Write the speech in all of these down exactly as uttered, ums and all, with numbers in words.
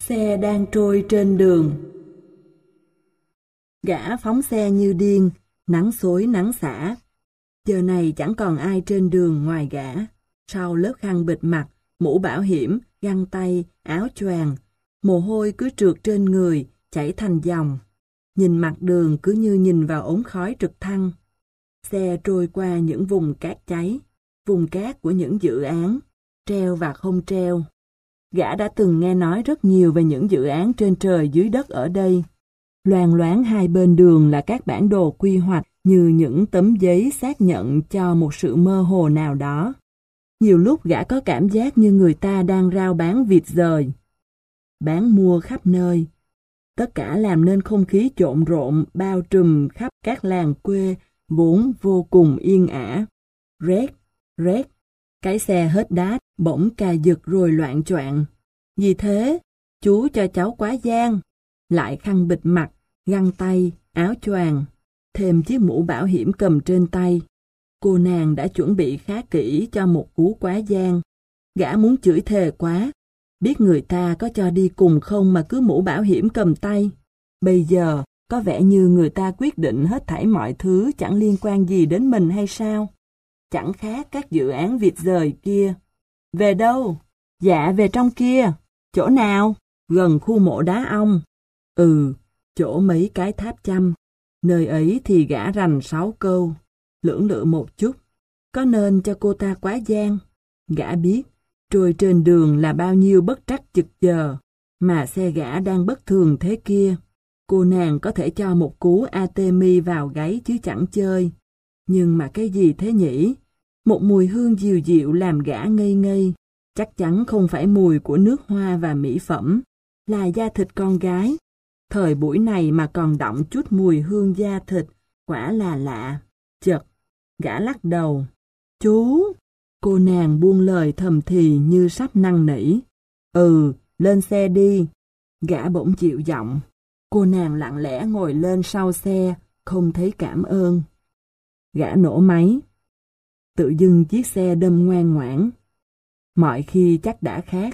Xe đang trôi trên đường. Gã phóng xe như điên, nắng xối nắng xả. Giờ này chẳng còn ai trên đường ngoài gã. Sau lớp khăn bịt mặt, mũ bảo hiểm, găng tay, áo choàng, mồ hôi cứ trượt trên người, chảy thành dòng. Nhìn mặt đường cứ như nhìn vào ống khói trực thăng. Xe trôi qua những vùng cát cháy, vùng cát của những dự án, treo và không treo. Gã đã từng nghe nói rất nhiều về những dự án trên trời dưới đất ở đây. Loang loáng hai bên đường là các bản đồ quy hoạch như những tấm giấy xác nhận cho một sự mơ hồ nào đó. Nhiều lúc gã có cảm giác như người ta đang rao bán vịt dời, bán mua khắp nơi. Tất cả làm nên không khí trộn rộn bao trùm khắp các làng quê vốn vô cùng yên ả. Rét, rét, cái xe hết đát, bỗng cà giật rồi loạng choạng. Vì thế, chú cho cháu quá gian, lại khăn bịt mặt, găng tay, áo choàng, thêm chiếc mũ bảo hiểm cầm trên tay. Cô nàng đã chuẩn bị khá kỹ cho một cú quá gian. Gã muốn chửi thề quá, biết người ta có cho đi cùng không mà cứ mũ bảo hiểm cầm tay. Bây giờ, có vẻ như người ta quyết định hết thảy mọi thứ chẳng liên quan gì đến mình hay sao? Chẳng khác các dự án vịt dời kia. Về đâu? Dạ về trong kia. Chỗ nào? Gần khu mộ đá ong. Ừ, chỗ mấy cái tháp chăm. Nơi ấy thì gã rành sáu câu. Lưỡng lự một chút. Có nên cho cô ta quá gian? Gã biết, trôi trên đường là bao nhiêu bất trắc chực chờ. Mà xe gã đang bất thường thế kia. Cô nàng có thể cho một cú Artemis vào gáy chứ chẳng chơi. Nhưng mà cái gì thế nhỉ? Một mùi hương dịu dịu làm gã ngây ngây. Chắc chắn không phải mùi của nước hoa và mỹ phẩm, là da thịt con gái. Thời buổi này mà còn đọng chút mùi hương da thịt, quả là lạ. Chợt, gã lắc đầu. Chú! Cô nàng buông lời thầm thì như sắp năn nỉ. Ừ, lên xe đi. Gã bỗng chịu giọng. Cô nàng lặng lẽ ngồi lên sau xe, không thấy cảm ơn. Gã nổ máy. Tự dưng chiếc xe đâm ngoan ngoãn. Mọi khi chắc đã khác.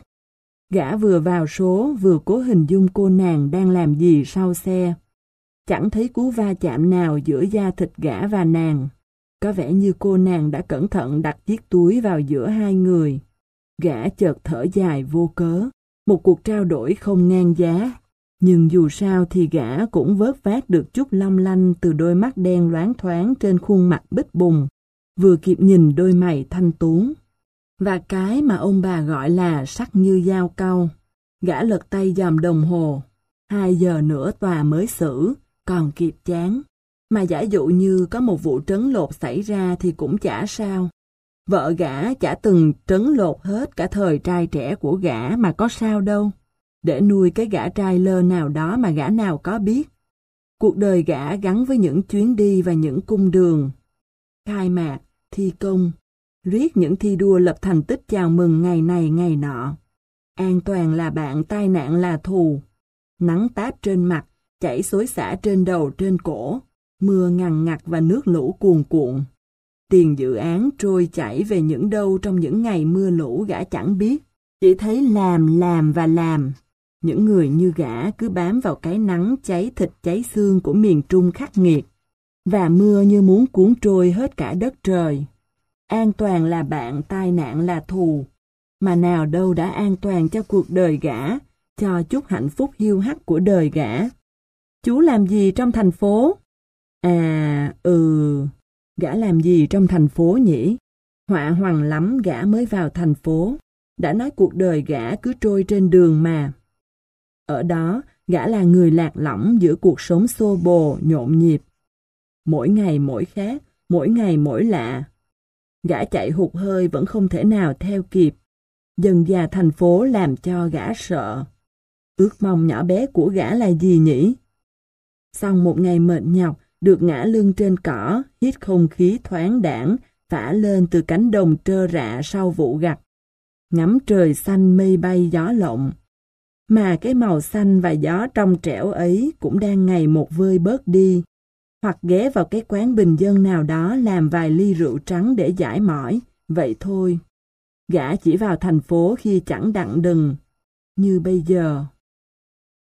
Gã vừa vào số vừa cố hình dung cô nàng đang làm gì sau xe. Chẳng thấy cú va chạm nào giữa da thịt gã và nàng. Có vẻ như cô nàng đã cẩn thận đặt chiếc túi vào giữa hai người. Gã chợt thở dài vô cớ. Một cuộc trao đổi không ngang giá. Nhưng dù sao thì gã cũng vớt vát được chút long lanh từ đôi mắt đen loáng thoáng trên khuôn mặt bích bùng. Vừa kịp nhìn đôi mày thanh tú. Và cái mà ông bà gọi là sắc như dao cau. Gã lật tay dòm đồng hồ. Hai giờ nữa tòa mới xử, còn kịp chán. Mà giả dụ như có một vụ trấn lột xảy ra thì cũng chả sao. Vợ gã chả từng trấn lột hết cả thời trai trẻ của gã mà có sao đâu. Để nuôi cái gã trai lơ nào đó mà gã nào có biết. Cuộc đời gã gắn với những chuyến đi và những cung đường. Khai mạc, thi công, riết những thi đua lập thành tích chào mừng ngày này ngày nọ. An toàn là bạn, tai nạn là thù. Nắng táp trên mặt, chảy xối xả trên đầu trên cổ, mưa ngằn ngặt và nước lũ cuồn cuộn. Tiền dự án trôi chảy về những đâu trong những ngày mưa lũ gã chẳng biết. Chỉ thấy làm, làm và làm. Những người như gã cứ bám vào cái nắng cháy thịt cháy xương của miền Trung khắc nghiệt. Và mưa như muốn cuốn trôi hết cả đất trời. An toàn là bạn, tai nạn là thù. Mà nào đâu đã an toàn cho cuộc đời gã, cho chút hạnh phúc hiu hắt của đời gã. Chú làm gì trong thành phố? À, ừ, gã làm gì trong thành phố nhỉ? Họa hoằng lắm gã mới vào thành phố. Đã nói cuộc đời gã cứ trôi trên đường mà. Ở đó, gã là người lạc lõng giữa cuộc sống xô bồ, nhộn nhịp. Mỗi ngày mỗi khác, mỗi ngày mỗi lạ. Gã chạy hụt hơi vẫn không thể nào theo kịp. Dần dà thành phố làm cho gã sợ. Ước mong nhỏ bé của gã là gì nhỉ? Sau một ngày mệt nhọc, được ngã lưng trên cỏ, hít không khí thoáng đãng, phả lên từ cánh đồng trơ rạ sau vụ gặt. Ngắm trời xanh mây bay gió lộng. Mà cái màu xanh và gió trong trẻo ấy cũng đang ngày một vơi bớt đi. Hoặc ghé vào cái quán bình dân nào đó làm vài ly rượu trắng để giải mỏi, vậy thôi. Gã chỉ vào thành phố khi chẳng đặng đừng, như bây giờ.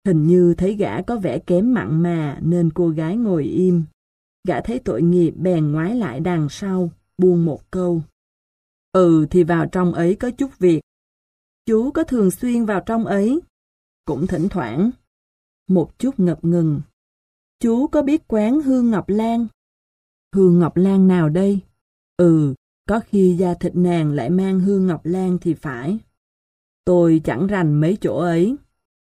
Hình như thấy gã có vẻ kém mặn mà nên cô gái ngồi im. Gã thấy tội nghiệp bèn ngoái lại đằng sau, buông một câu. Ừ thì vào trong ấy có chút việc. Chú có thường xuyên vào trong ấy? Cũng thỉnh thoảng. Một chút ngập ngừng. Chú có biết quán Hương Ngọc Lan? Hương Ngọc Lan nào đây? Ừ, có khi da thịt nàng lại mang hương ngọc lan thì phải. Tôi chẳng rành mấy chỗ ấy.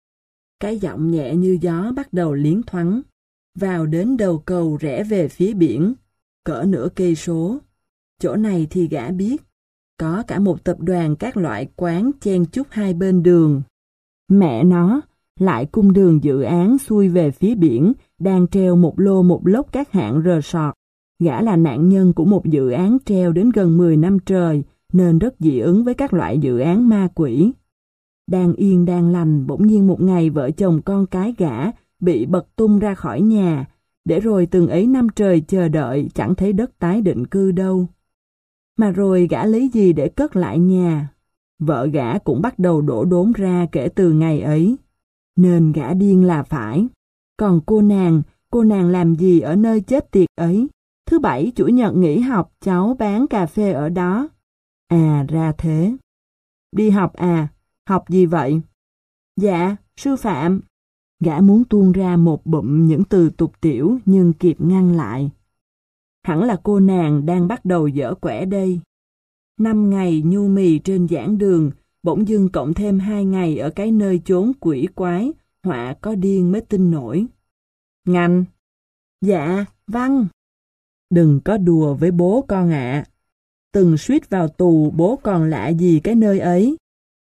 Cái giọng nhẹ như gió bắt đầu liến thoáng. Vào đến đầu cầu rẽ về phía biển, cỡ nửa cây số. Chỗ này thì gã biết. Có cả một tập đoàn các loại quán chen chúc hai bên đường. Mẹ nó, lại cung đường dự án xuôi về phía biển, đang treo một lô một lốc các hạng resort. Gã là nạn nhân của một dự án treo đến gần mười năm trời, nên rất dị ứng với các loại dự án ma quỷ. Đang yên đang lành, bỗng nhiên một ngày vợ chồng con cái gã bị bật tung ra khỏi nhà, để rồi từng ấy năm trời chờ đợi chẳng thấy đất tái định cư đâu. Mà rồi gã lấy gì để cất lại nhà? Vợ gã cũng bắt đầu đổ đốn ra kể từ ngày ấy. Nên gã điên là phải. Còn cô nàng, cô nàng làm gì ở nơi chết tiệt ấy? Thứ bảy chủ nhật nghỉ học cháu bán cà phê ở đó. À ra thế. Đi học à? Học gì vậy? Dạ, sư phạm. Gã muốn tuôn ra một bụm những từ tục tiểu nhưng kịp ngăn lại. Hẳn là cô nàng đang bắt đầu dở quẻ đây. Năm ngày nhu mì trên giảng đường, bỗng dưng cộng thêm hai ngày ở cái nơi chốn quỷ quái, họa có điên mới tin nổi. Ngành? Dạ, văn. Đừng có đùa với bố con ạ. À. Từng suýt vào tù bố còn lạ gì cái nơi ấy.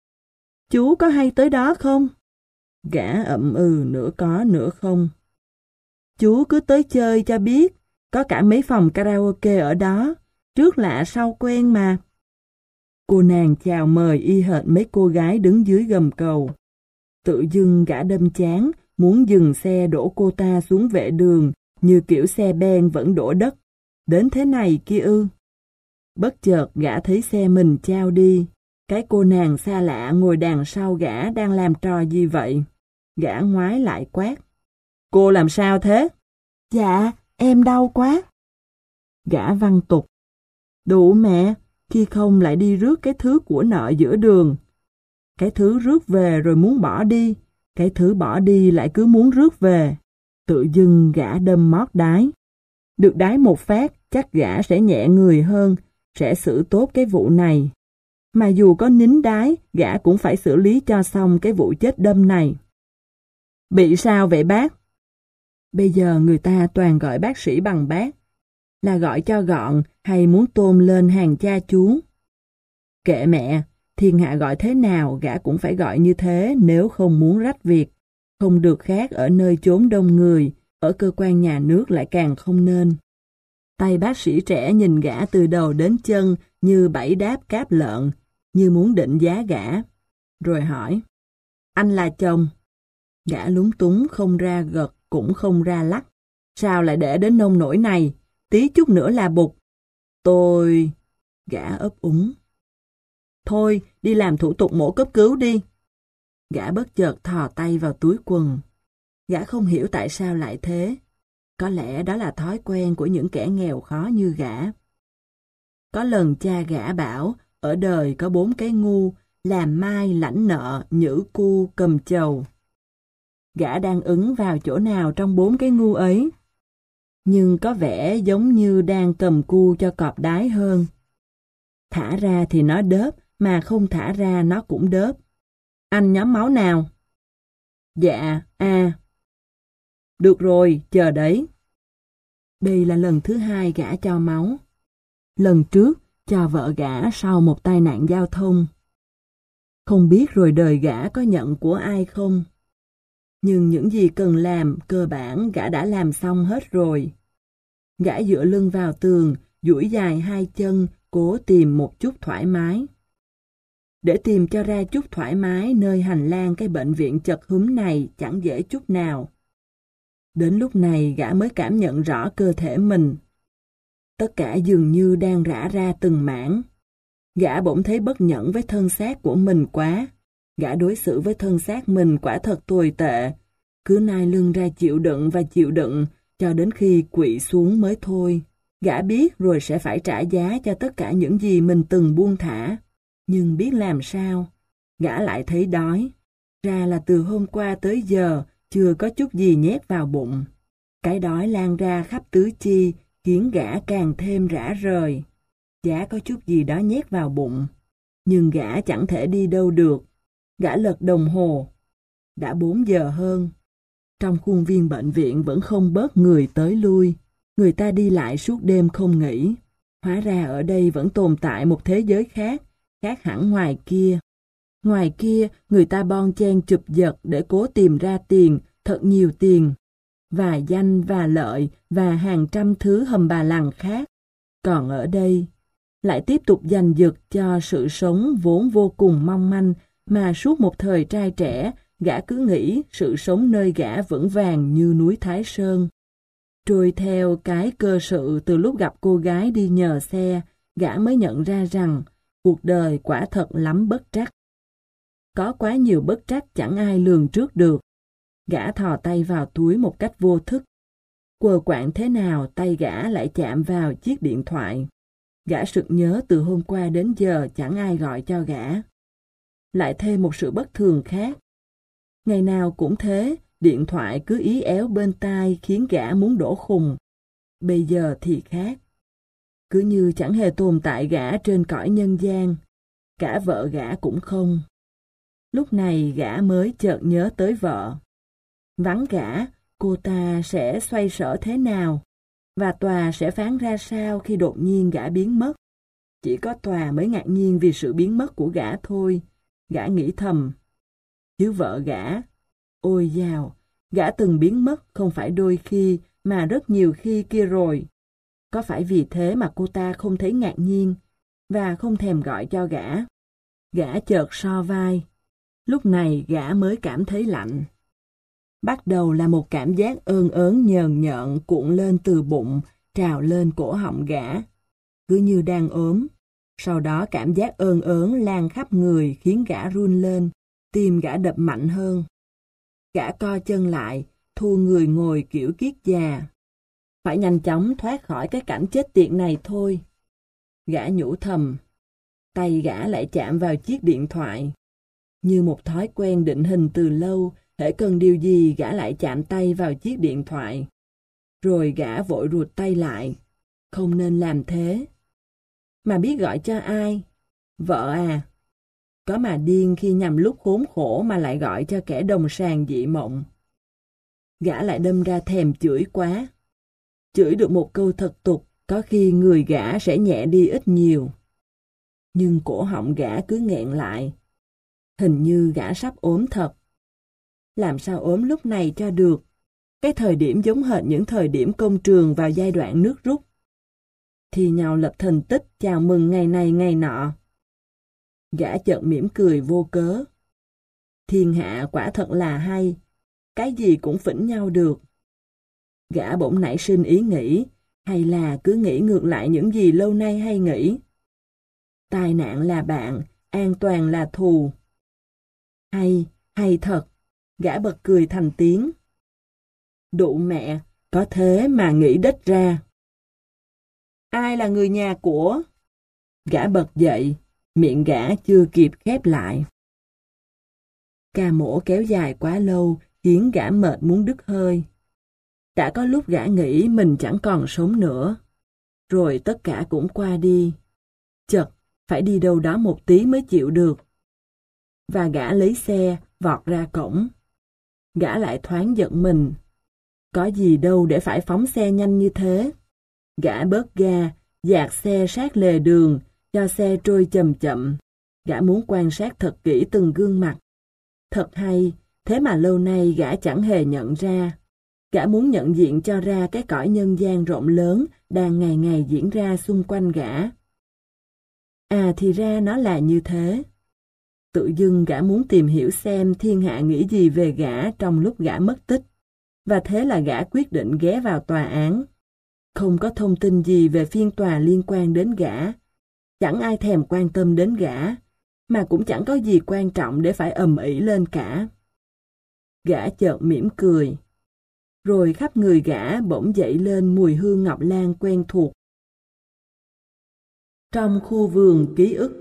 Chú có hay tới đó không? Gã ậm ừ nửa có nửa không. Chú cứ tới chơi cho biết, có cả mấy phòng karaoke ở đó, trước lạ sau quen mà. Cô nàng chào mời y hệt mấy cô gái đứng dưới gầm cầu. Tự dưng gã đâm chán, muốn dừng xe đổ cô ta xuống vệ đường, như kiểu xe ben vẫn đổ đất. Đến thế này kia ư. Bất chợt gã thấy xe mình chao đi. Cái cô nàng xa lạ ngồi đằng sau gã đang làm trò gì vậy? Gã ngoái lại quát. Cô làm sao thế? Dạ, em đau quá. Gã văng tục. Đủ mẹ, khi không lại đi rước cái thứ của nợ giữa đường. Cái thứ rước về rồi muốn bỏ đi, cái thứ bỏ đi lại cứ muốn rước về. Tự dưng gã đâm mót đái. Được đái một phát, chắc gã sẽ nhẹ người hơn, sẽ xử tốt cái vụ này. Mà dù có nín đái, gã cũng phải xử lý cho xong cái vụ chết đâm này. Bị sao vậy bác? Bây giờ người ta toàn gọi bác sĩ bằng bác. Là gọi cho gọn hay muốn tôn lên hàng cha chú? Kệ mẹ, thiên hạ gọi thế nào gã cũng phải gọi như thế nếu không muốn rách việc. Không được khác ở nơi chốn đông người, ở cơ quan nhà nước lại càng không nên. Tay bác sĩ trẻ nhìn gã từ đầu đến chân như bẫy đáp cáp lợn, như muốn định giá gã. Rồi hỏi, anh là chồng? Gã lúng túng không ra gật cũng không ra lắc. Sao lại để đến nông nỗi này? Tí chút nữa là bụt. Tôi... Gã ấp úng. Thôi, đi làm thủ tục mổ cấp cứu đi. Gã bất chợt thò tay vào túi quần. Gã không hiểu tại sao lại thế. Có lẽ đó là thói quen của những kẻ nghèo khó như gã. Có lần cha gã bảo, ở đời có bốn cái ngu, làm mai, lãnh nợ, nhữ cu, cầm chầu. Gã đang ứng vào chỗ nào trong bốn cái ngu ấy? Nhưng có vẻ giống như đang cầm cu cho cọp đái hơn. Thả ra thì nó đớp, mà không thả ra nó cũng đớp. Anh nhóm máu nào? Dạ, A. Được rồi, chờ đấy. Đây là lần thứ hai gã cho máu. Lần trước, cho vợ gã sau một tai nạn giao thông. Không biết rồi đời gã có nhận của ai không? Nhưng những gì cần làm, cơ bản gã đã làm xong hết rồi. Gã dựa lưng vào tường, duỗi dài hai chân, cố tìm một chút thoải mái. Để tìm cho ra chút thoải mái nơi hành lang cái bệnh viện chật húm này chẳng dễ chút nào. Đến lúc này gã mới cảm nhận rõ cơ thể mình. Tất cả dường như đang rã ra từng mảng. Gã bỗng thấy bất nhẫn với thân xác của mình quá. Gã đối xử với thân xác mình quả thật tồi tệ. Cứ nai lưng ra chịu đựng và chịu đựng, cho đến khi quỵ xuống mới thôi. Gã biết rồi sẽ phải trả giá cho tất cả những gì mình từng buông thả. Nhưng biết làm sao? Gã lại thấy đói. Ra là từ hôm qua tới giờ, chưa có chút gì nhét vào bụng. Cái đói lan ra khắp tứ chi, khiến gã càng thêm rã rời. Chả có chút gì đó nhét vào bụng. Nhưng gã chẳng thể đi đâu được. Gã lật đồng hồ. Đã bốn giờ hơn. Trong khuôn viên bệnh viện vẫn không bớt người tới lui. Người ta đi lại suốt đêm không nghỉ. Hóa ra ở đây vẫn tồn tại một thế giới khác, khác hẳn ngoài kia. Ngoài kia, người ta bon chen chụp giật để cố tìm ra tiền, thật nhiều tiền. Và danh và lợi và hàng trăm thứ hầm bà lằng khác. Còn ở đây, lại tiếp tục giành giật cho sự sống vốn vô cùng mong manh mà suốt một thời trai trẻ, gã cứ nghĩ sự sống nơi gã vững vàng như núi Thái Sơn. Trôi theo cái cơ sự từ lúc gặp cô gái đi nhờ xe, gã mới nhận ra rằng cuộc đời quả thật lắm bất trắc. Có quá nhiều bất trắc chẳng ai lường trước được. Gã thò tay vào túi một cách vô thức. Quờ quạng thế nào tay gã lại chạm vào chiếc điện thoại. Gã sực nhớ từ hôm qua đến giờ chẳng ai gọi cho gã. Lại thêm một sự bất thường khác. Ngày nào cũng thế, điện thoại cứ ý éo bên tai khiến gã muốn đổ khùng. Bây giờ thì khác. Cứ như chẳng hề tồn tại gã trên cõi nhân gian. Cả vợ gã cũng không. Lúc này gã mới chợt nhớ tới vợ. Vắng gã, cô ta sẽ xoay sở thế nào? Và tòa sẽ phán ra sao khi đột nhiên gã biến mất? Chỉ có tòa mới ngạc nhiên vì sự biến mất của gã thôi. Gã nghĩ thầm. Chứ vợ gã, ôi dào, gã từng biến mất không phải đôi khi mà rất nhiều khi kia rồi. Có phải vì thế mà cô ta không thấy ngạc nhiên và không thèm gọi cho gã? Gã chợt so vai. Lúc này gã mới cảm thấy lạnh. Bắt đầu là một cảm giác ơn ớn nhờn nhợn cuộn lên từ bụng, trào lên cổ họng gã. Cứ như đang ốm. Sau đó cảm giác ơn ớn lan khắp người khiến gã run lên, tim gã đập mạnh hơn. Gã co chân lại, thu người ngồi kiểu kiết già. Phải nhanh chóng thoát khỏi cái cảnh chết tiệt này thôi. Gã nhủ thầm. Tay gã lại chạm vào chiếc điện thoại. Như một thói quen định hình từ lâu, hễ cần điều gì gã lại chạm tay vào chiếc điện thoại. Rồi gã vội rụt tay lại. Không nên làm thế. Mà biết gọi cho ai? Vợ à? Có mà điên khi nhằm lúc khốn khổ mà lại gọi cho kẻ đồng sàng dị mộng. Gã lại đâm ra thèm chửi quá. Chửi được một câu thật tục, có khi người gã sẽ nhẹ đi ít nhiều. Nhưng cổ họng gã cứ nghẹn lại. Hình như gã sắp ốm thật. Làm sao ốm lúc này cho được? Cái thời điểm giống hệt những thời điểm công trường vào giai đoạn nước rút. Thì nhau lập thành tích chào mừng ngày này ngày nọ. Gã chợt mỉm cười vô cớ. Thiên hạ quả thật là hay. Cái gì cũng phỉnh nhau được. Gã bỗng nảy sinh ý nghĩ, hay là cứ nghĩ ngược lại những gì lâu nay hay nghĩ. Tai nạn là bạn, an toàn là thù. Hay, hay thật. Gã bật cười thành tiếng. Đụ mẹ, có thế mà nghĩ đếch ra. Ai là người nhà của? Gã bật dậy, miệng gã chưa kịp khép lại. Ca mổ kéo dài quá lâu, khiến gã mệt muốn đứt hơi. Đã có lúc gã nghĩ mình chẳng còn sống nữa. Rồi tất cả cũng qua đi. Chật, phải đi đâu đó một tí mới chịu được. Và gã lấy xe, vọt ra cổng. Gã lại thoáng giận mình. Có gì đâu để phải phóng xe nhanh như thế. Gã bớt ga, dạt xe sát lề đường, cho xe trôi chậm chậm. Gã muốn quan sát thật kỹ từng gương mặt. Thật hay, thế mà lâu nay gã chẳng hề nhận ra. Gã muốn nhận diện cho ra cái cõi nhân gian rộng lớn đang ngày ngày diễn ra xung quanh gã. À thì ra nó là như thế. Tự dưng gã muốn tìm hiểu xem thiên hạ nghĩ gì về gã trong lúc gã mất tích. Và thế là gã quyết định ghé vào tòa án. Không có thông tin gì về phiên tòa liên quan đến gã. Chẳng ai thèm quan tâm đến gã, mà cũng chẳng có gì quan trọng để phải ầm ĩ lên cả. Gã chợt mỉm cười. Rồi khắp người gã bỗng dậy lên mùi hương ngọc lan quen thuộc. Trong khu vườn ký ức.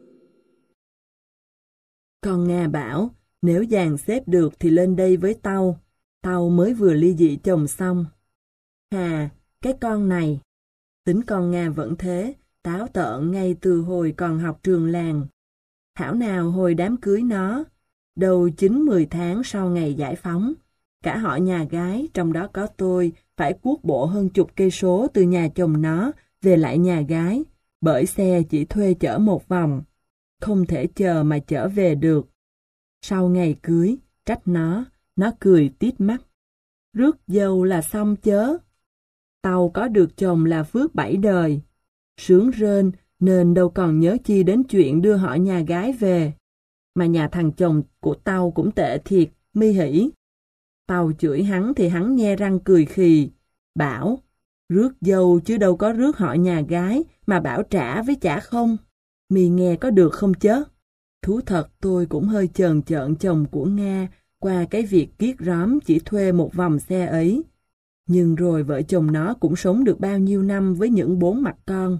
Con Nga bảo, nếu dàn xếp được thì lên đây với tao. Tao mới vừa ly dị chồng xong. Hà, cái con này. Tính con Nga vẫn thế, táo tợn ngay từ hồi còn học trường làng. Thảo nào hồi đám cưới nó, đầu chín mười tháng sau ngày giải phóng, cả họ nhà gái, trong đó có tôi, phải cuốc bộ hơn chục cây số từ nhà chồng nó về lại nhà gái, bởi xe chỉ thuê chở một vòng, không thể chờ mà chở về được. Sau ngày cưới, trách nó, nó cười tít mắt. Rước dâu là xong chớ. Tao có được chồng là phước bảy đời. Sướng rên nên đâu còn nhớ chi đến chuyện đưa họ nhà gái về. Mà nhà thằng chồng của tao cũng tệ thiệt, mi hỉ. Tao chửi hắn thì hắn nhe răng cười khì, bảo, rước dâu chứ đâu có rước họ nhà gái, mà bảo trả với trả không. Mi nghe có được không chớ? Thú thật tôi cũng hơi chờn chợn chồng của Nga qua cái việc kiết róm chỉ thuê một vòng xe ấy. Nhưng rồi vợ chồng nó cũng sống được bao nhiêu năm với những bốn mặt con.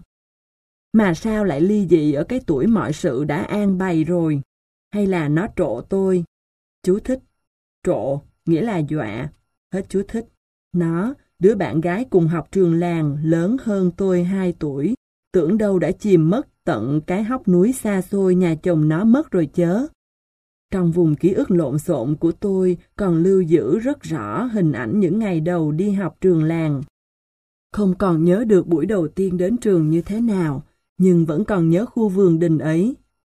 Mà sao lại ly dị ở cái tuổi mọi sự đã an bày rồi? Hay là nó trộ tôi? Chú thích. Trộ nghĩa là dọa. Hết chú thích. Nó, đứa bạn gái cùng học trường làng, lớn hơn tôi hai tuổi, tưởng đâu đã chìm mất tận cái hốc núi xa xôi nhà chồng nó mất rồi chớ. Trong vùng ký ức lộn xộn của tôi còn lưu giữ rất rõ hình ảnh những ngày đầu đi học trường làng. Không còn nhớ được buổi đầu tiên đến trường như thế nào, nhưng vẫn còn nhớ khu vườn đình ấy.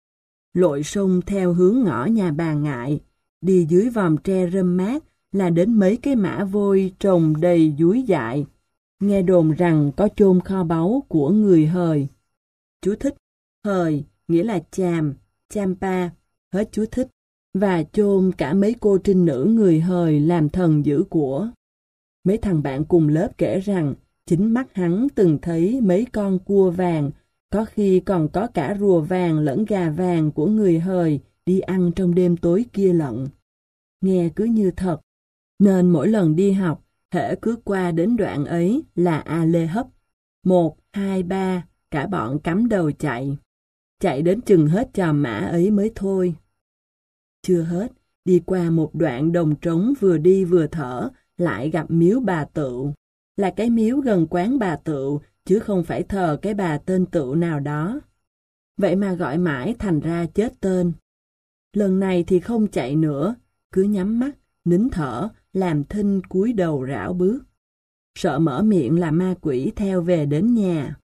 Lội sông theo hướng ngõ nhà bà Ngại, đi dưới vòm tre râm mát là đến mấy cái mã vôi trồng đầy dúi dại. Nghe đồn rằng có chôn kho báu của người hời. Chú thích. Hời nghĩa là chàm, champa, hết chú thích. Và chôn cả mấy cô trinh nữ người hời làm thần giữ của. Mấy thằng bạn cùng lớp kể rằng chính mắt hắn từng thấy mấy con cua vàng, có khi còn có cả rùa vàng lẫn gà vàng của người hời đi ăn trong đêm tối kia lận. Nghe cứ như thật, nên mỗi lần đi học, hễ cứ qua đến đoạn ấy là a lê hấp. Một, hai, ba, cả bọn cắm đầu chạy. Chạy đến chừng hết chòm mã ấy mới thôi. Chưa hết, đi qua một đoạn đồng trống vừa đi vừa thở, lại gặp miếu bà Tựu. Là cái miếu gần quán bà Tựu, chứ không phải thờ cái bà tên Tựu nào đó. Vậy mà gọi mãi thành ra chết tên. Lần này thì không chạy nữa, cứ nhắm mắt, nín thở, làm thinh cúi đầu rảo bước. Sợ mở miệng là ma quỷ theo về đến nhà.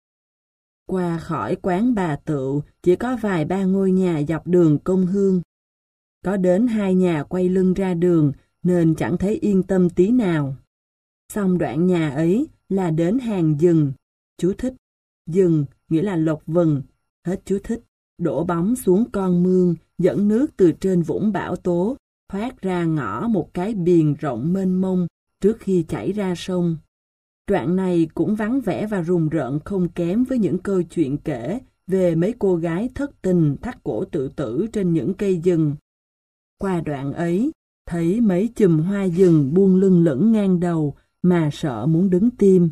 Qua khỏi quán bà Tựu, chỉ có vài ba ngôi nhà dọc đường Công Hương. Có đến hai nhà quay lưng ra đường, nên chẳng thấy yên tâm tí nào. Xong đoạn nhà ấy là đến hàng rừng. Chú thích. Rừng nghĩa là lộc vừng. Hết chú thích. Đổ bóng xuống con mương, dẫn nước từ trên vũng bão tố, thoát ra ngõ một cái biền rộng mênh mông trước khi chảy ra sông. Đoạn này cũng vắng vẻ và rùng rợn không kém với những câu chuyện kể về mấy cô gái thất tình thắt cổ tự tử trên những cây rừng. Qua đoạn ấy, thấy mấy chùm hoa rừng buông lưng lửng ngang đầu mà sợ muốn đứng tim.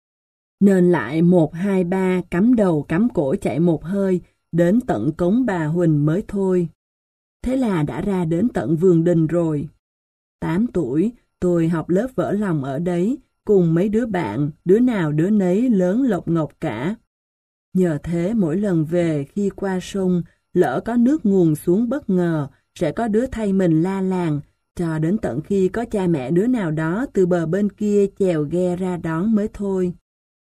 Nên lại một, hai, ba cắm đầu cắm cổ chạy một hơi, đến tận cống bà Huỳnh mới thôi. Thế là đã ra đến tận vườn đình rồi. Tám tuổi, tôi học lớp vỡ lòng ở đấy, cùng mấy đứa bạn, đứa nào đứa nấy lớn lộc ngọc cả. Nhờ thế mỗi lần về khi qua sông, lỡ có nước nguồn xuống bất ngờ, sẽ có đứa thay mình la làng, cho đến tận khi có cha mẹ đứa nào đó từ bờ bên kia chèo ghe ra đón mới thôi.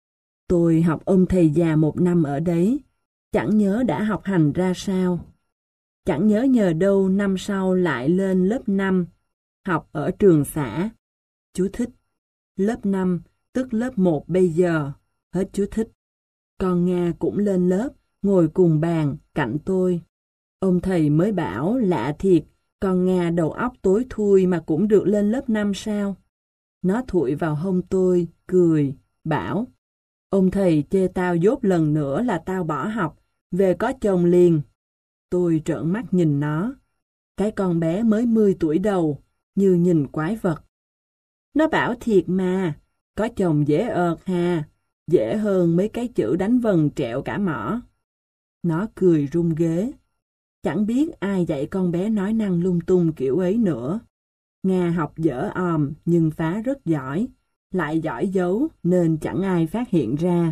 Tôi học ông thầy già một năm ở đấy, chẳng nhớ đã học hành ra sao. Chẳng nhớ nhờ đâu năm sau lại lên lớp năm, học ở trường xã. Chú thích. Lớp năm, tức lớp một bây giờ. Hết chú thích. Con Nga cũng lên lớp, ngồi cùng bàn, cạnh tôi. Ông thầy mới bảo lạ thiệt, con Nga đầu óc tối thui mà cũng được lên lớp năm sao? Nó thụi vào hông tôi, cười, bảo. Ông thầy chê tao dốt lần nữa là tao bỏ học, về có chồng liền. Tôi trợn mắt nhìn nó. Cái con bé mới mười tuổi đầu, như nhìn quái vật. Nó bảo thiệt mà, có chồng dễ ợt hà, dễ hơn mấy cái chữ đánh vần trẹo cả mỏ. Nó cười rung ghế. Chẳng biết ai dạy con bé nói năng lung tung kiểu ấy nữa. Nga học dở òm nhưng phá rất giỏi, lại giỏi giấu nên chẳng ai phát hiện ra.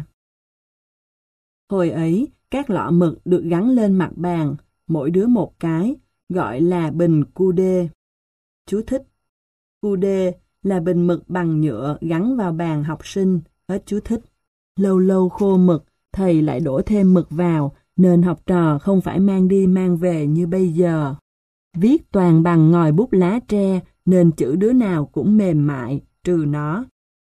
Hồi ấy, các lọ mực được gắn lên mặt bàn, mỗi đứa một cái, gọi là bình cu đê. Chú thích. Cu đê là bình mực bằng nhựa gắn vào bàn học sinh, hết chú thích. Lâu lâu khô mực, thầy lại đổ thêm mực vào, nên học trò không phải mang đi mang về như bây giờ. Viết toàn bằng ngòi bút lá tre, nên chữ đứa nào cũng mềm mại, trừ nó.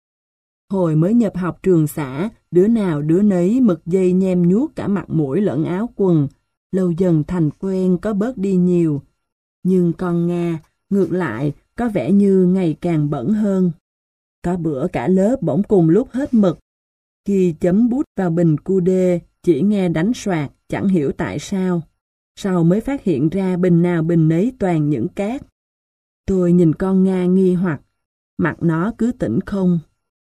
Hồi mới nhập học trường xã, đứa nào đứa nấy mực dây nhem nhuốc cả mặt mũi lẫn áo quần, lâu dần thành quen có bớt đi nhiều. Nhưng con Nga, ngược lại, có vẻ như ngày càng bẩn hơn. Có bữa cả lớp bỗng cùng lúc hết mực. Khi chấm bút vào bình cu đê, chỉ nghe đánh soạt, chẳng hiểu tại sao. Sau mới phát hiện ra bình nào bình nấy toàn những cát. Tôi nhìn con Nga nghi hoặc, mặt nó cứ tĩnh không.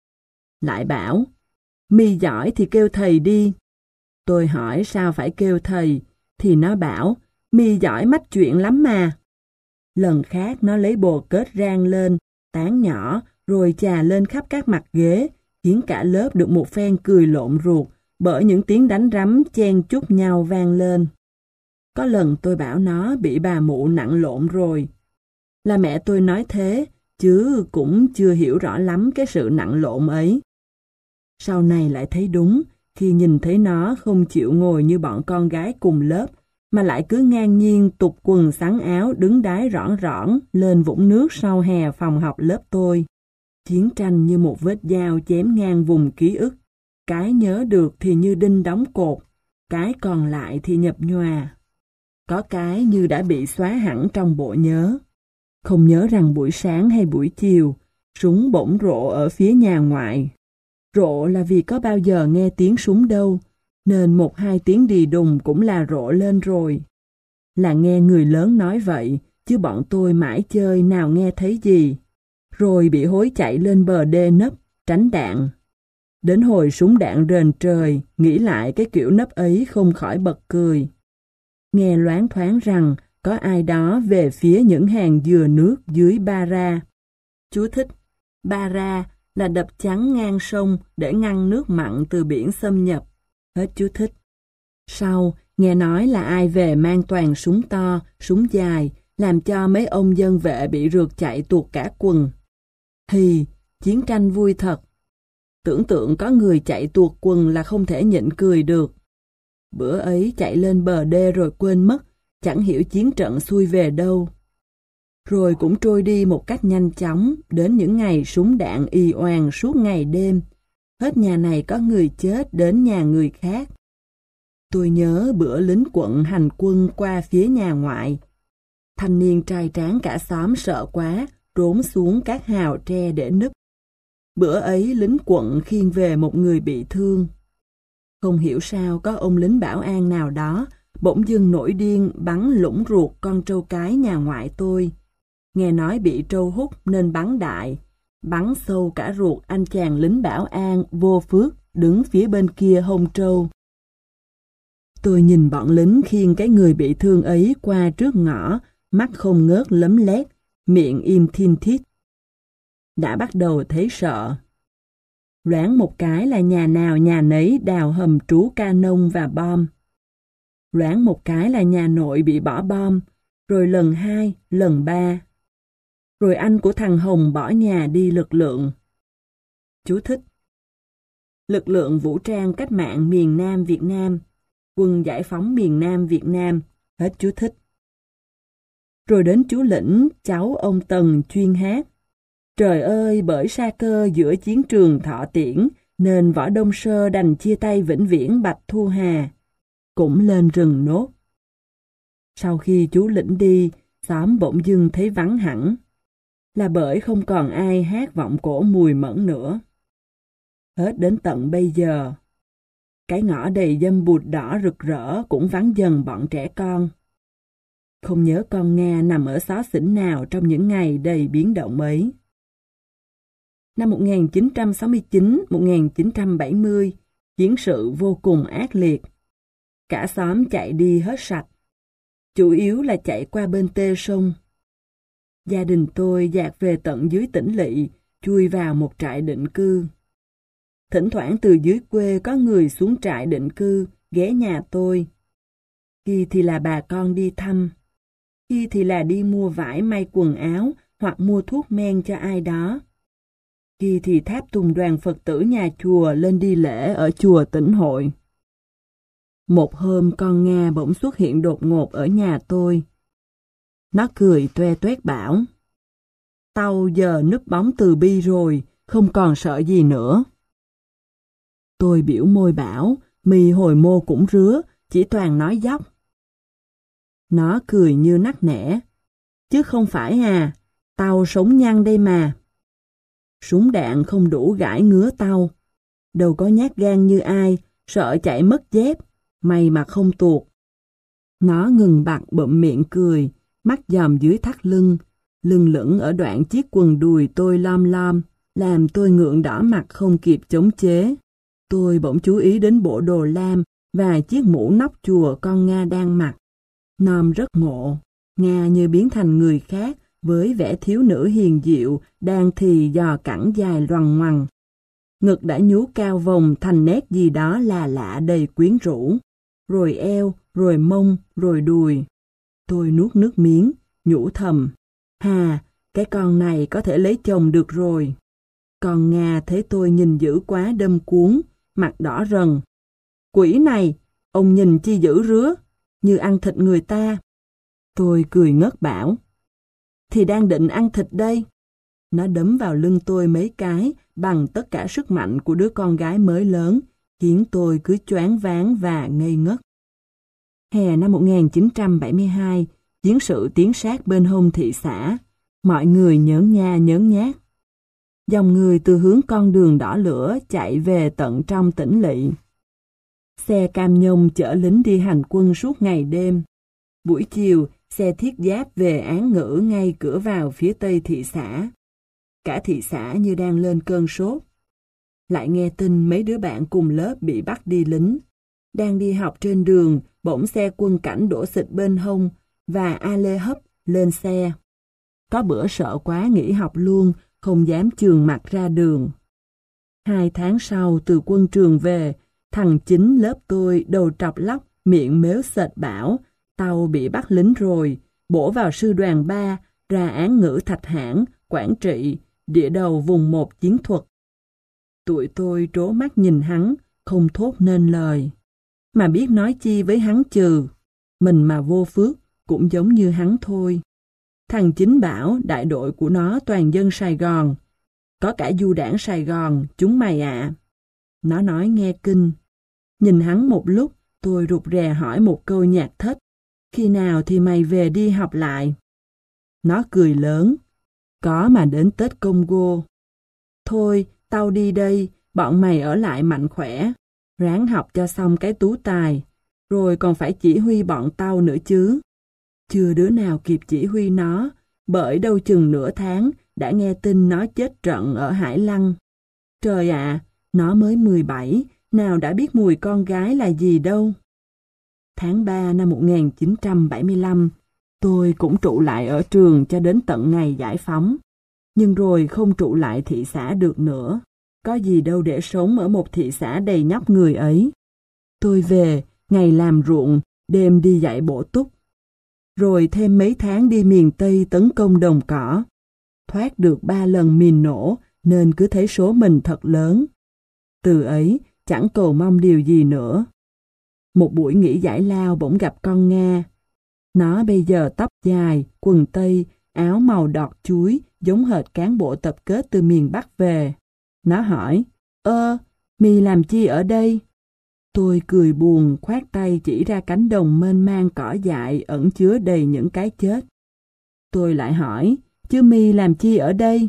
Lại bảo, mi giỏi thì kêu thầy đi. Tôi hỏi sao phải kêu thầy, thì nó bảo, mi giỏi mách chuyện lắm mà. Lần khác nó lấy bồ kết rang lên, tán nhỏ, rồi chà lên khắp các mặt ghế, khiến cả lớp được một phen cười lộn ruột, bởi những tiếng đánh rắm chen chúc nhau vang lên. Có lần tôi bảo nó bị bà mụ nặng lộn rồi. Là mẹ tôi nói thế, chứ cũng chưa hiểu rõ lắm cái sự nặng lộn ấy. Sau này lại thấy đúng, khi nhìn thấy nó không chịu ngồi như bọn con gái cùng lớp, mà lại cứ ngang nhiên tục quần sắn áo đứng đái rõn rõn lên vũng nước sau hè phòng học lớp tôi. Chiến tranh như một vết dao chém ngang vùng ký ức. Cái nhớ được thì như đinh đóng cột, cái còn lại thì nhập nhòa. Có cái như đã bị xóa hẳn trong bộ nhớ. Không nhớ rằng buổi sáng hay buổi chiều, súng bỗng rộ ở phía nhà ngoại. Rộ là vì có bao giờ nghe tiếng súng đâu, nên một hai tiếng đì đùng cũng là rộ lên rồi. Là nghe người lớn nói vậy, chứ bọn tôi mãi chơi nào nghe thấy gì. Rồi bị hối chạy lên bờ đê nấp, tránh đạn. Đến hồi súng đạn rền trời, nghĩ lại cái kiểu nấp ấy không khỏi bật cười. Nghe loáng thoáng rằng có ai đó về phía những hàng dừa nước dưới Bara. Chú thích, Bara là đập chắn ngang sông để ngăn nước mặn từ biển xâm nhập. Hết chú thích. Sau, nghe nói là ai về mang toàn súng to, súng dài, làm cho mấy ông dân vệ bị rượt chạy tuột cả quần. Thì, chiến tranh vui thật. Tưởng tượng có người chạy tuột quần là không thể nhịn cười được. Bữa ấy chạy lên bờ đê rồi quên mất, chẳng hiểu chiến trận xuôi về đâu. Rồi cũng trôi đi một cách nhanh chóng, đến những ngày súng đạn ì oàn suốt ngày đêm. Hết nhà này có người chết đến nhà người khác. Tôi nhớ bữa lính quận hành quân qua phía nhà ngoại. Thanh niên trai tráng cả xóm sợ quá, trốn xuống các hào tre để núp. Bữa ấy lính quận khiêng về một người bị thương. Không hiểu sao có ông lính bảo an nào đó, bỗng dưng nổi điên bắn lũng ruột con trâu cái nhà ngoại tôi. Nghe nói bị trâu hút nên bắn đại, bắn sâu cả ruột anh chàng lính bảo an vô phước đứng phía bên kia hông trâu. Tôi nhìn bọn lính khiêng cái người bị thương ấy qua trước ngõ, mắt không ngớt lấm lét, miệng im thin thít. Đã bắt đầu thấy sợ. Loáng một cái là nhà nào nhà nấy đào hầm trú canon và bom. Loáng một cái là nhà nội bị bỏ bom, rồi lần hai, lần ba. Rồi anh của thằng Hồng bỏ nhà đi lực lượng. Chú thích. Lực lượng vũ trang cách mạng miền Nam Việt Nam, quân giải phóng miền Nam Việt Nam, hết chú thích. Rồi đến chú Lĩnh, cháu ông Tần chuyên hát. Trời ơi, bởi sa cơ giữa chiến trường Thọ Tiễn, nên Võ Đông Sơ đành chia tay vĩnh viễn Bạch Thu Hà. Cũng lên rừng nốt. Sau khi chú Lĩnh đi, xóm bỗng dưng thấy vắng hẳn. Là bởi không còn ai hát vọng cổ Mùi Mẫn nữa. Hết đến tận bây giờ. Cái ngõ đầy dâm bụt đỏ rực rỡ cũng vắng dần bọn trẻ con. Không nhớ con Nga nằm ở xó xỉnh nào trong những ngày đầy biến động ấy. Năm một nghìn chín trăm sáu mươi chín đến một nghìn chín trăm bảy mươi, chiến sự vô cùng ác liệt. Cả xóm chạy đi hết sạch. Chủ yếu là chạy qua bên tê sông. Gia đình tôi dạt về tận dưới Tỉnh Lỵ, chui vào một trại định cư. Thỉnh thoảng từ dưới quê có người xuống trại định cư, ghé nhà tôi. Khi thì là bà con đi thăm, khi thì là đi mua vải may quần áo hoặc mua thuốc men cho ai đó. Khi thì tháp tùng đoàn Phật tử nhà chùa lên đi lễ ở chùa Tỉnh Hội. Một hôm con Nga bỗng xuất hiện đột ngột ở nhà tôi. Nó cười toe toét bảo: "Tao giờ núp bóng từ bi rồi, không còn sợ gì nữa." Tôi biểu môi bảo: "Mì hồi mô cũng rứa, chỉ toàn nói dóc." Nó cười như nắc nẻ: "Chứ không phải à, tao sống nhăn đây mà. Súng đạn không đủ gãi ngứa tao. Đâu có nhát gan như ai, sợ chạy mất dép, may mà không tuột." Nó ngừng bặt bụm miệng cười, mắt dòm dưới thắt lưng, lưng lửng ở đoạn chiếc quần đùi tôi lom lom, làm tôi ngượng đỏ mặt không kịp chống chế. Tôi bỗng chú ý đến bộ đồ lam và chiếc mũ nóc chùa con Nga đang mặc. Nom rất ngộ, Nga như biến thành người khác với vẻ thiếu nữ hiền diệu đang thì dò cẳng dài loằng ngoằng. Ngực đã nhú cao vòng thành nét gì đó là lạ đầy quyến rũ. Rồi eo, rồi mông, rồi đùi. Tôi nuốt nước miếng, nhủ thầm: "Hà, cái con này có thể lấy chồng được rồi." Con Nga thấy tôi nhìn dữ quá đâm cuốn, mặt đỏ rần. "Quỷ này, ông nhìn chi dữ rứa, như ăn thịt người ta." Tôi cười ngất bảo: "Thì đang định ăn thịt đây." Nó đấm vào lưng tôi mấy cái bằng tất cả sức mạnh của đứa con gái mới lớn, khiến tôi cứ choáng váng và ngây ngất. Hè năm một nghìn chín trăm bảy mươi hai, chiến sự tiến sát bên hông thị xã. Mọi người nhớn nha nhớn nhát. Dòng người từ hướng con đường đỏ lửa chạy về tận trong Tỉnh Lỵ. Xe cam nhông chở lính đi hành quân suốt ngày đêm. Buổi chiều, xe thiết giáp về án ngữ ngay cửa vào phía tây thị xã. Cả thị xã như đang lên cơn sốt. Lại nghe tin mấy đứa bạn cùng lớp bị bắt đi lính. Đang đi học trên đường, bỗng xe quân cảnh đổ xịt bên hông và a lê hấp lên xe. Có bữa sợ quá nghỉ học luôn, không dám chườm mặt ra đường. Hai tháng sau từ quân trường về, thằng chính lớp tôi đầu trọc lóc, miệng mếu sệt bảo: "Tao bị bắt lính rồi, bổ vào sư đoàn ba, ra án ngữ Thạch Hãn, Quảng Trị, địa đầu vùng một chiến thuật." Tụi tôi trố mắt nhìn hắn, không thốt nên lời. Mà biết nói chi với hắn trừ, mình mà vô phước cũng giống như hắn thôi. Thằng chính bảo đại đội của nó toàn dân Sài Gòn, có cả du đảng Sài Gòn, chúng mày ạ. À. Nó nói nghe kinh. Nhìn hắn một lúc, tôi rụt rè hỏi một câu nhạt thết: "Khi nào thì mày về đi học lại?" Nó cười lớn: "Có mà đến Tết Congo." "Thôi, tao đi đây, bọn mày ở lại mạnh khỏe, ráng học cho xong cái tú tài, rồi còn phải chỉ huy bọn tao nữa chứ." Chưa đứa nào kịp chỉ huy nó, bởi đâu chừng nửa tháng đã nghe tin nó chết trận ở Hải Lăng. Trời ạ, à, nó mới mười bảy, nào đã biết mùi con gái là gì đâu. Tháng ba năm một nghìn chín trăm bảy mươi lăm, tôi cũng trụ lại ở trường cho đến tận ngày giải phóng. Nhưng rồi không trụ lại thị xã được nữa. Có gì đâu để sống ở một thị xã đầy nhóc người ấy. Tôi về, ngày làm ruộng, đêm đi dạy bổ túc. Rồi thêm mấy tháng đi miền Tây tấn công đồng cỏ. Thoát được ba lần mìn nổ nên cứ thấy số mình thật lớn. Từ ấy chẳng cầu mong điều gì nữa. Một buổi nghỉ giải lao bỗng gặp con Nga. Nó bây giờ tóc dài, quần tây, áo màu đọt chuối giống hệt cán bộ tập kết từ miền Bắc về. Nó hỏi: "Ơ, mi làm chi ở đây?" Tôi cười buồn khoát tay chỉ ra cánh đồng mênh mang cỏ dại ẩn chứa đầy những cái chết. Tôi lại hỏi: "Chứ mi làm chi ở đây?"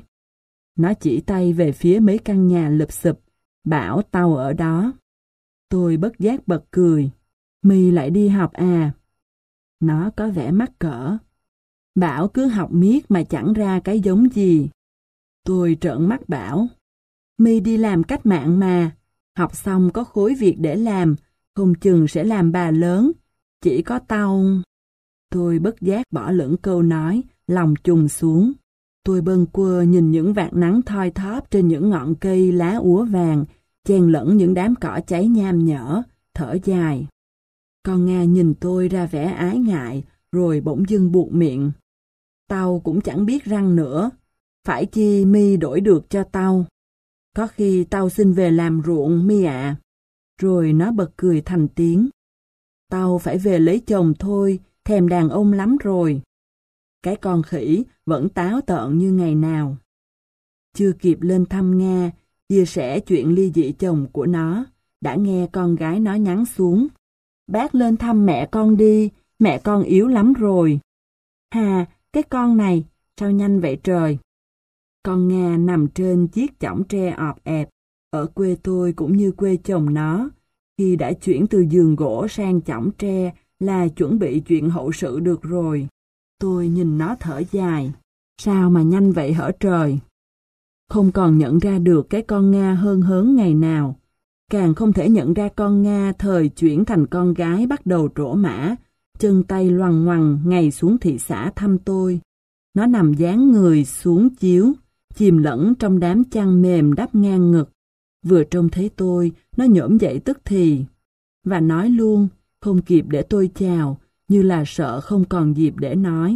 Nó chỉ tay về phía mấy căn nhà lụp xụp, bảo tao ở đó. Tôi bất giác bật cười: "Mi lại đi học à?" Nó có vẻ mắc cỡ. Bảo cứ học miết mà chẳng ra cái giống gì. Tôi trợn mắt bảo, My đi làm cách mạng mà, học xong có khối việc để làm, không chừng sẽ làm bà lớn, chỉ có tao. Tôi bất giác bỏ lửng câu nói, lòng trùng xuống. Tôi bâng quơ nhìn những vạt nắng thoi thóp trên những ngọn cây lá úa vàng, chen lẫn những đám cỏ cháy nham nhở, thở dài. Con Nga nhìn tôi ra vẻ ái ngại, rồi bỗng dưng buột miệng. Tao cũng chẳng biết răng nữa, phải chi My đổi được cho tao. Có khi tao xin về làm ruộng My ạ. Rồi nó bật cười thành tiếng. Tao phải về lấy chồng thôi, thèm đàn ông lắm rồi. Cái con khỉ vẫn táo tợn như ngày nào. Chưa kịp lên thăm Nga, chia sẻ chuyện ly dị chồng của nó, đã nghe con gái nó nhắn xuống. Bác lên thăm mẹ con đi, mẹ con yếu lắm rồi. Hà, cái con này, sao nhanh vậy trời? Con Nga nằm trên chiếc chõng tre ọp ẹp, ở quê tôi cũng như quê chồng nó. Khi đã chuyển từ giường gỗ sang chõng tre là chuẩn bị chuyện hậu sự được rồi. Tôi nhìn nó thở dài. Sao mà nhanh vậy hở trời? Không còn nhận ra được cái con Nga hơn hớn ngày nào. Càng không thể nhận ra con Nga thời chuyển thành con gái bắt đầu trổ mã, chân tay loằng ngoằng ngày xuống thị xã thăm tôi. Nó nằm dán người xuống chiếu, chìm lẫn trong đám chăn mềm đắp ngang ngực. Vừa trông thấy tôi, nó nhổm dậy tức thì. Và nói luôn, không kịp để tôi chào, như là sợ không còn dịp để nói.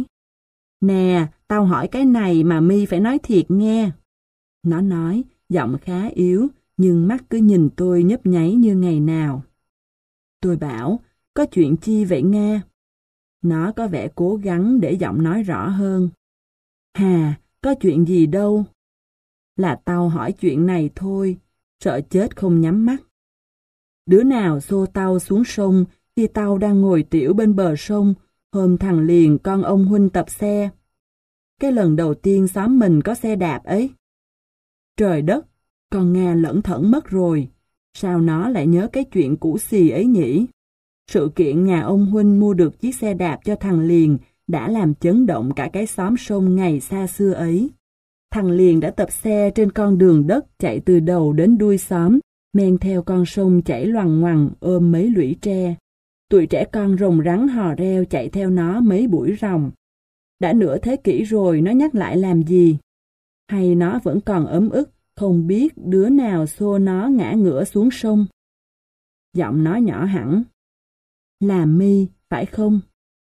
Nè, tao hỏi cái này mà My phải nói thiệt nghe. Nó nói, giọng khá yếu, nhưng mắt cứ nhìn tôi nhấp nháy như ngày nào. Tôi bảo, có chuyện chi vậy Nga? Nó có vẻ cố gắng để giọng nói rõ hơn. Hà, có chuyện gì đâu. Là tao hỏi chuyện này thôi, sợ chết không nhắm mắt. Đứa nào xô tao xuống sông khi tao đang ngồi tiểu bên bờ sông, hôm thằng Liền con ông Huynh tập xe. Cái lần đầu tiên xóm mình có xe đạp ấy. Trời đất, con Nga lẩn thẩn mất rồi. Sao nó lại nhớ cái chuyện cũ xì ấy nhỉ? Sự kiện nhà ông Huynh mua được chiếc xe đạp cho thằng Liền đã làm chấn động cả cái xóm sông ngày xa xưa ấy. Thằng Liền đã tập xe trên con đường đất chạy từ đầu đến đuôi xóm, men theo con sông chảy loằng ngoằng ôm mấy lũy tre. Tụi trẻ con rồng rắn hò reo chạy theo nó mấy buổi ròng. Đã nửa thế kỷ rồi nó nhắc lại làm gì? Hay nó vẫn còn ấm ức, không biết đứa nào xô nó ngã ngửa xuống sông? Giọng nó nhỏ hẳn. Là My, phải không?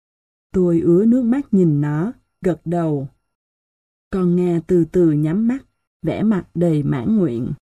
Tôi ứa nước mắt nhìn nó, gật đầu. Con Nga từ từ nhắm mắt, vẻ mặt đầy mãn nguyện.